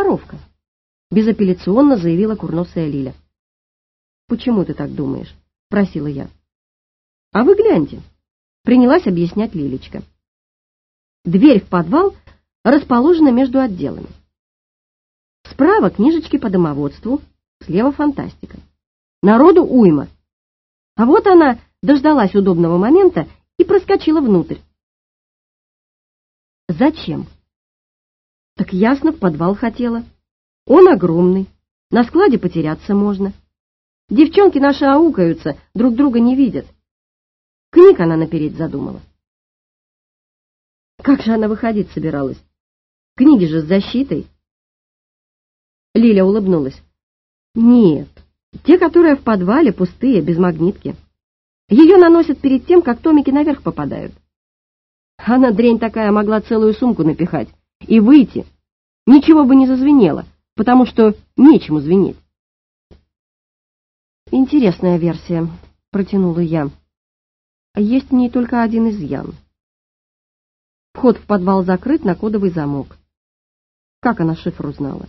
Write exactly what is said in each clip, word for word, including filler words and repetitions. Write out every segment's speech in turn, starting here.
воровка», — безапелляционно заявила курносая Лиля. «Почему ты так думаешь?» — просила я. «А вы гляньте», — принялась объяснять Лилечка. «Дверь в подвал расположена между отделами. Справа книжечки по домоводству, слева фантастика. Народу уйма. А вот она дождалась удобного момента и проскочила внутрь. Зачем? Так ясно, в подвал хотела. Он огромный, на складе потеряться можно. Девчонки наши аукаются, друг друга не видят. Книг она напереть задумала. Как же она выходить собиралась? Книги же с защитой. Лиля улыбнулась. Нет, те, которые в подвале, пустые, без магнитки. Ее наносят перед тем, как томики наверх попадают. Она, дрянь такая, могла целую сумку напихать и выйти. Ничего бы не зазвенело, потому что нечему звенеть. Интересная версия, протянула я. Есть в ней только один изъян. Вход в подвал закрыт на кодовый замок. Как она шифр узнала?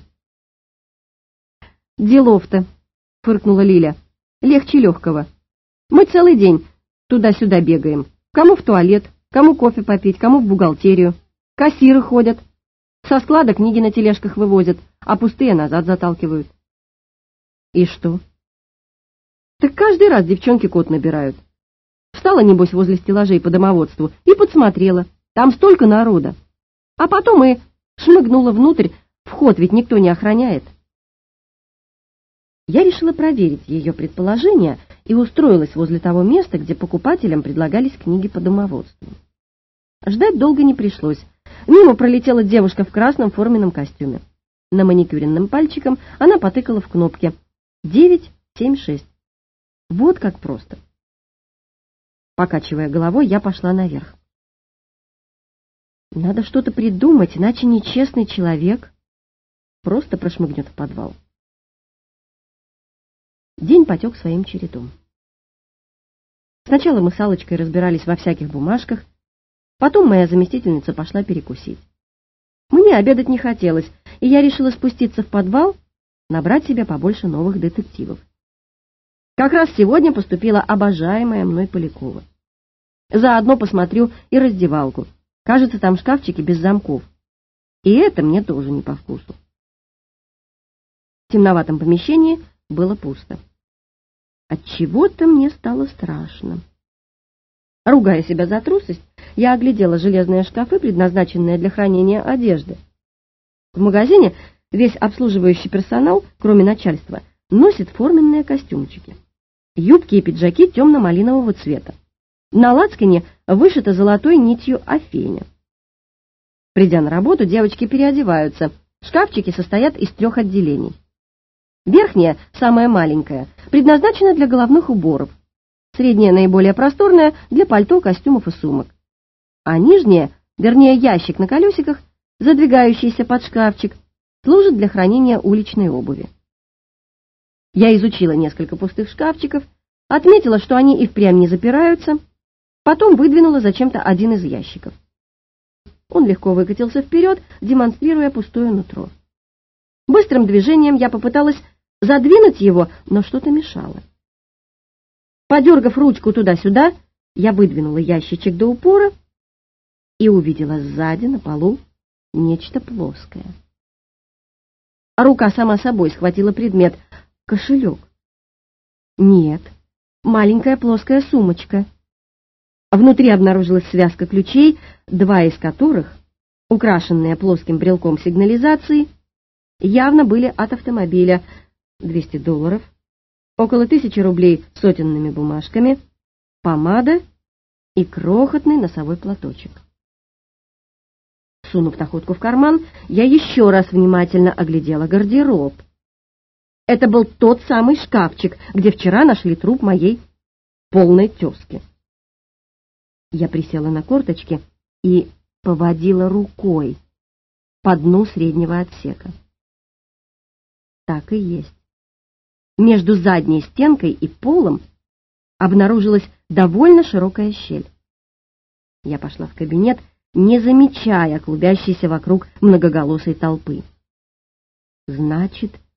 Делов-то, фыркнула Лиля. Легче легкого. Мы целый день туда-сюда бегаем. Кому в туалет, кому кофе попить, кому в бухгалтерию. Кассиры ходят. Со склада книги на тележках вывозят, а пустые назад заталкивают. И что? Так каждый раз девчонки код набирают. Встала, небось, возле стеллажей по домоводству и подсмотрела. Там столько народа. А потом и шмыгнула внутрь. Вход ведь никто не охраняет. Я решила проверить ее предположение и устроилась возле того места, где покупателям предлагались книги по домоводству. Ждать долго не пришлось. Мимо пролетела девушка в красном форменном костюме. На маникюренным пальчиком она потыкала в кнопки девять семь шесть. Вот как просто. Покачивая головой, я пошла наверх. Надо что-то придумать, иначе нечестный человек просто прошмыгнет в подвал. День потек своим чередом. Сначала мы с Аллочкой разбирались во всяких бумажках, потом моя заместительница пошла перекусить. Мне обедать не хотелось, и я решила спуститься в подвал, набрать себе побольше новых детективов. Как раз сегодня поступила обожаемая мной Полякова. Заодно посмотрю и раздевалку. Кажется, там шкафчики без замков. И это мне тоже не по вкусу. В темноватом помещении было пусто. Отчего-то мне стало страшно. Ругая себя за трусость, я оглядела железные шкафы, предназначенные для хранения одежды. В магазине весь обслуживающий персонал, кроме начальства, носит форменные костюмчики. Юбки и пиджаки темно-малинового цвета. На лацкане вышито золотой нитью Афеня. Придя на работу, девочки переодеваются. Шкафчики состоят из трех отделений. Верхняя, самая маленькая, предназначена для головных уборов. Средняя, наиболее просторная, для пальто, костюмов и сумок. А нижняя, вернее ящик на колесиках, задвигающийся под шкафчик, служит для хранения уличной обуви. Я изучила несколько пустых шкафчиков, отметила, что они и впрямь не запираются, потом выдвинула зачем-то один из ящиков. Он легко выкатился вперед, демонстрируя пустое нутро. Быстрым движением я попыталась задвинуть его, но что-то мешало. Подергав ручку туда-сюда, я выдвинула ящичек до упора и увидела сзади на полу нечто плоское. Рука сама собой схватила предмет — кошелек. Нет, маленькая плоская сумочка. Внутри обнаружилась связка ключей, два из которых, украшенные плоским брелком сигнализации, явно были от автомобиля. двести долларов, около тысячи рублей сотенными бумажками, помада и крохотный носовой платочек. Сунув находку в карман, я еще раз внимательно оглядела гардероб. Это был тот самый шкафчик, где вчера нашли труп моей полной тезки. Я присела на корточки и поводила рукой по дну среднего отсека. Так и есть. Между задней стенкой и полом обнаружилась довольно широкая щель. Я пошла в кабинет, не замечая клубящейся вокруг многоголосой толпы. Значит,